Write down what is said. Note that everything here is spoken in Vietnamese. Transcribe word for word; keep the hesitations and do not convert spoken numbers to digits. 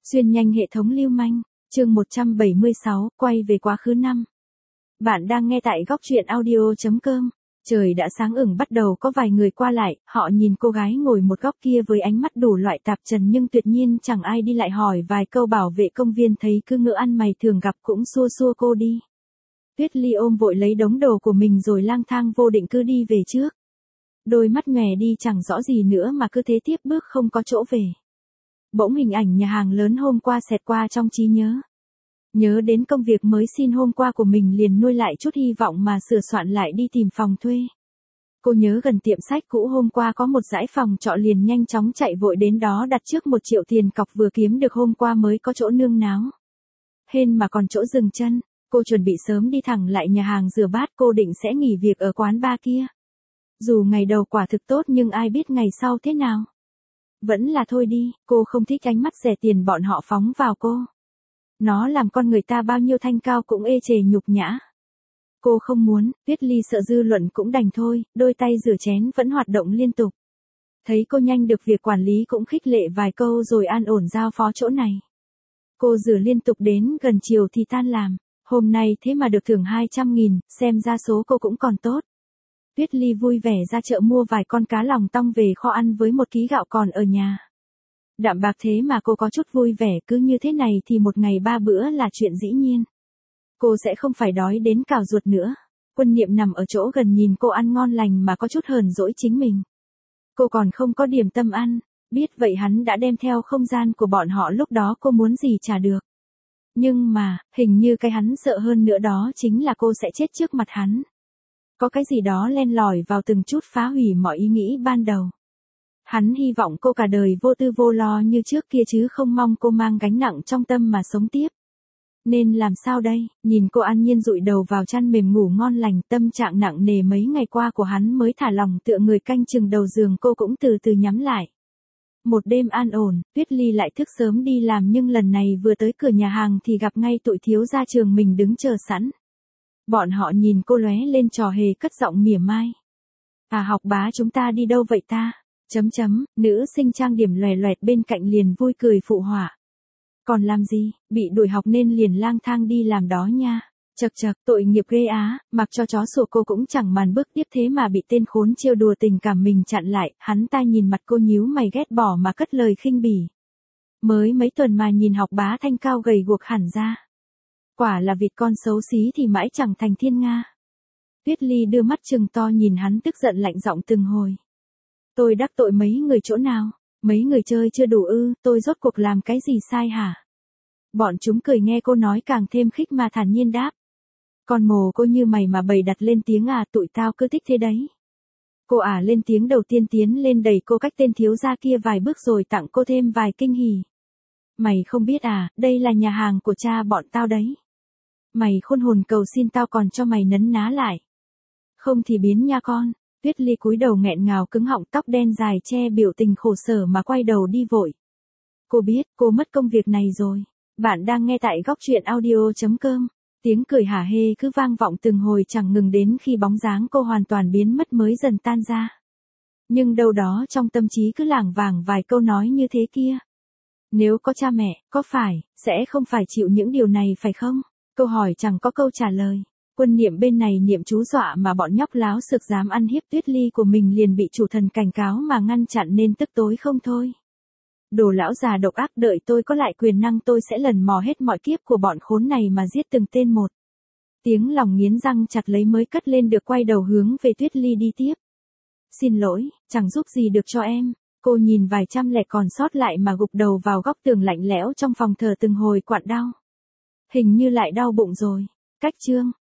Xuyên nhanh hệ thống lưu manh, chương một trăm bảy mươi sáu, quay về quá khứ năm. Bạn đang nghe tại góc truyện audio chấm com. Trời đã sáng ửng bắt đầu có vài người qua lại, họ nhìn cô gái ngồi một góc kia với ánh mắt đủ loại tạp trần nhưng tuyệt nhiên chẳng ai đi lại hỏi vài câu. Bảo vệ công viên thấy cứ ngỡ ăn mày thường gặp cũng xua xua cô đi. Tuyết Ly ôm vội lấy đống đồ của mình rồi lang thang vô định cứ đi về trước. Đôi mắt nhòe đi chẳng rõ gì nữa mà cứ thế tiếp bước không có chỗ về. Bỗng hình ảnh nhà hàng lớn hôm qua xẹt qua trong trí nhớ. Nhớ đến công việc mới xin hôm qua của mình liền nuôi lại chút hy vọng mà sửa soạn lại đi tìm phòng thuê. Cô nhớ gần tiệm sách cũ hôm qua có một dãy phòng trọ liền nhanh chóng chạy vội đến đó đặt trước một triệu tiền cọc vừa kiếm được hôm qua mới có chỗ nương náo. Hên mà còn chỗ dừng chân, cô chuẩn bị sớm đi thẳng lại nhà hàng rửa bát. Cô định sẽ nghỉ việc ở quán bar kia. Dù ngày đầu quả thực tốt nhưng ai biết ngày sau thế nào. Vẫn là thôi đi, cô không thích ánh mắt rẻ tiền bọn họ phóng vào cô. Nó làm con người ta bao nhiêu thanh cao cũng ê chề nhục nhã. Cô không muốn, Tuyết Ly sợ dư luận cũng đành thôi, đôi tay rửa chén vẫn hoạt động liên tục. Thấy cô nhanh được việc quản lý cũng khích lệ vài câu rồi an ổn giao phó chỗ này. Cô rửa liên tục đến gần chiều thì tan làm, hôm nay thế mà được thưởng hai trăm nghìn, xem ra số cô cũng còn tốt. Tuyết Ly vui vẻ ra chợ mua vài con cá lòng tong về kho ăn với một ký gạo còn ở nhà. Đạm bạc thế mà cô có chút vui vẻ, cứ như thế này thì một ngày ba bữa là chuyện dĩ nhiên. Cô sẽ không phải đói đến cào ruột nữa. Quân Niệm nằm ở chỗ gần nhìn cô ăn ngon lành mà có chút hờn dỗi chính mình. Cô còn không có điểm tâm ăn, biết vậy hắn đã đem theo không gian của bọn họ lúc đó cô muốn gì trả được. Nhưng mà, hình như cái hắn sợ hơn nữa đó chính là cô sẽ chết trước mặt hắn. Có cái gì đó len lỏi vào từng chút phá hủy mọi ý nghĩ ban đầu. Hắn hy vọng cô cả đời vô tư vô lo như trước kia chứ không mong cô mang gánh nặng trong tâm mà sống tiếp. Nên làm sao đây, nhìn cô an nhiên dụi đầu vào chăn mềm ngủ ngon lành, tâm trạng nặng nề mấy ngày qua của hắn mới thả lỏng tựa người canh chừng đầu giường. Cô cũng từ từ nhắm lại. Một đêm an ổn, Tuyết Ly lại thức sớm đi làm nhưng lần này vừa tới cửa nhà hàng thì gặp ngay tụi thiếu gia trường mình đứng chờ sẵn. Bọn họ nhìn cô lóe lên trò hề cất giọng mỉa mai. À học bá chúng ta đi đâu vậy ta? Chấm chấm, nữ sinh trang điểm loè loẹt bên cạnh liền vui cười phụ họa. Còn làm gì, bị đuổi học nên liền lang thang đi làm đó nha. Chật chật, tội nghiệp ghê á, mặc cho chó sủa cô cũng chẳng màn bước tiếp thế mà bị tên khốn trêu đùa tình cảm mình chặn lại. Hắn ta nhìn mặt cô nhíu mày ghét bỏ mà cất lời khinh bỉ. Mới mấy tuần mà nhìn học bá thanh cao gầy guộc hẳn ra. Quả là vịt con xấu xí thì mãi chẳng thành thiên nga. Tuyết Ly đưa mắt trừng to nhìn hắn tức giận lạnh giọng từng hồi. Tôi đắc tội mấy người chỗ nào? Mấy người chơi chưa đủ ư, tôi rốt cuộc làm cái gì sai hả? Bọn chúng cười nghe cô nói càng thêm khích mà thản nhiên đáp. Con mồ cô như mày mà bày đặt lên tiếng à, tụi tao cứ thích thế đấy. Cô ả à lên tiếng đầu tiên tiến lên đẩy cô cách tên thiếu gia kia vài bước rồi tặng cô thêm vài kinh hỉ. Mày không biết à, đây là nhà hàng của cha bọn tao đấy. Mày khôn hồn cầu xin tao còn cho mày nấn ná lại. Không thì biến nha con. Tuyết Ly cúi đầu nghẹn ngào cứng họng, tóc đen dài che biểu tình khổ sở mà quay đầu đi vội. Cô biết cô mất công việc này rồi. Bạn đang nghe tại góc truyện audio chấm com. Tiếng cười hả hê cứ vang vọng từng hồi chẳng ngừng đến khi bóng dáng cô hoàn toàn biến mất mới dần tan ra. Nhưng đâu đó trong tâm trí cứ lảng vảng vài câu nói như thế kia. Nếu có cha mẹ, có phải, sẽ không phải chịu những điều này phải không? Câu hỏi chẳng có câu trả lời. Quân Niệm bên này niệm chú dọa mà bọn nhóc láo sực dám ăn hiếp Tuyết Ly của mình liền bị chủ thần cảnh cáo mà ngăn chặn nên tức tối không thôi. Đồ lão già độc ác, đợi tôi có lại quyền năng tôi sẽ lần mò hết mọi kiếp của bọn khốn này mà giết từng tên một. Tiếng lòng nghiến răng chặt lấy mới cất lên được quay đầu hướng về Tuyết Ly đi tiếp. Xin lỗi, chẳng giúp gì được cho em. Cô nhìn vài trăm lẻ còn sót lại mà gục đầu vào góc tường lạnh lẽo trong phòng thờ từng hồi quặn đau. Hình như lại đau bụng rồi. Cách chương.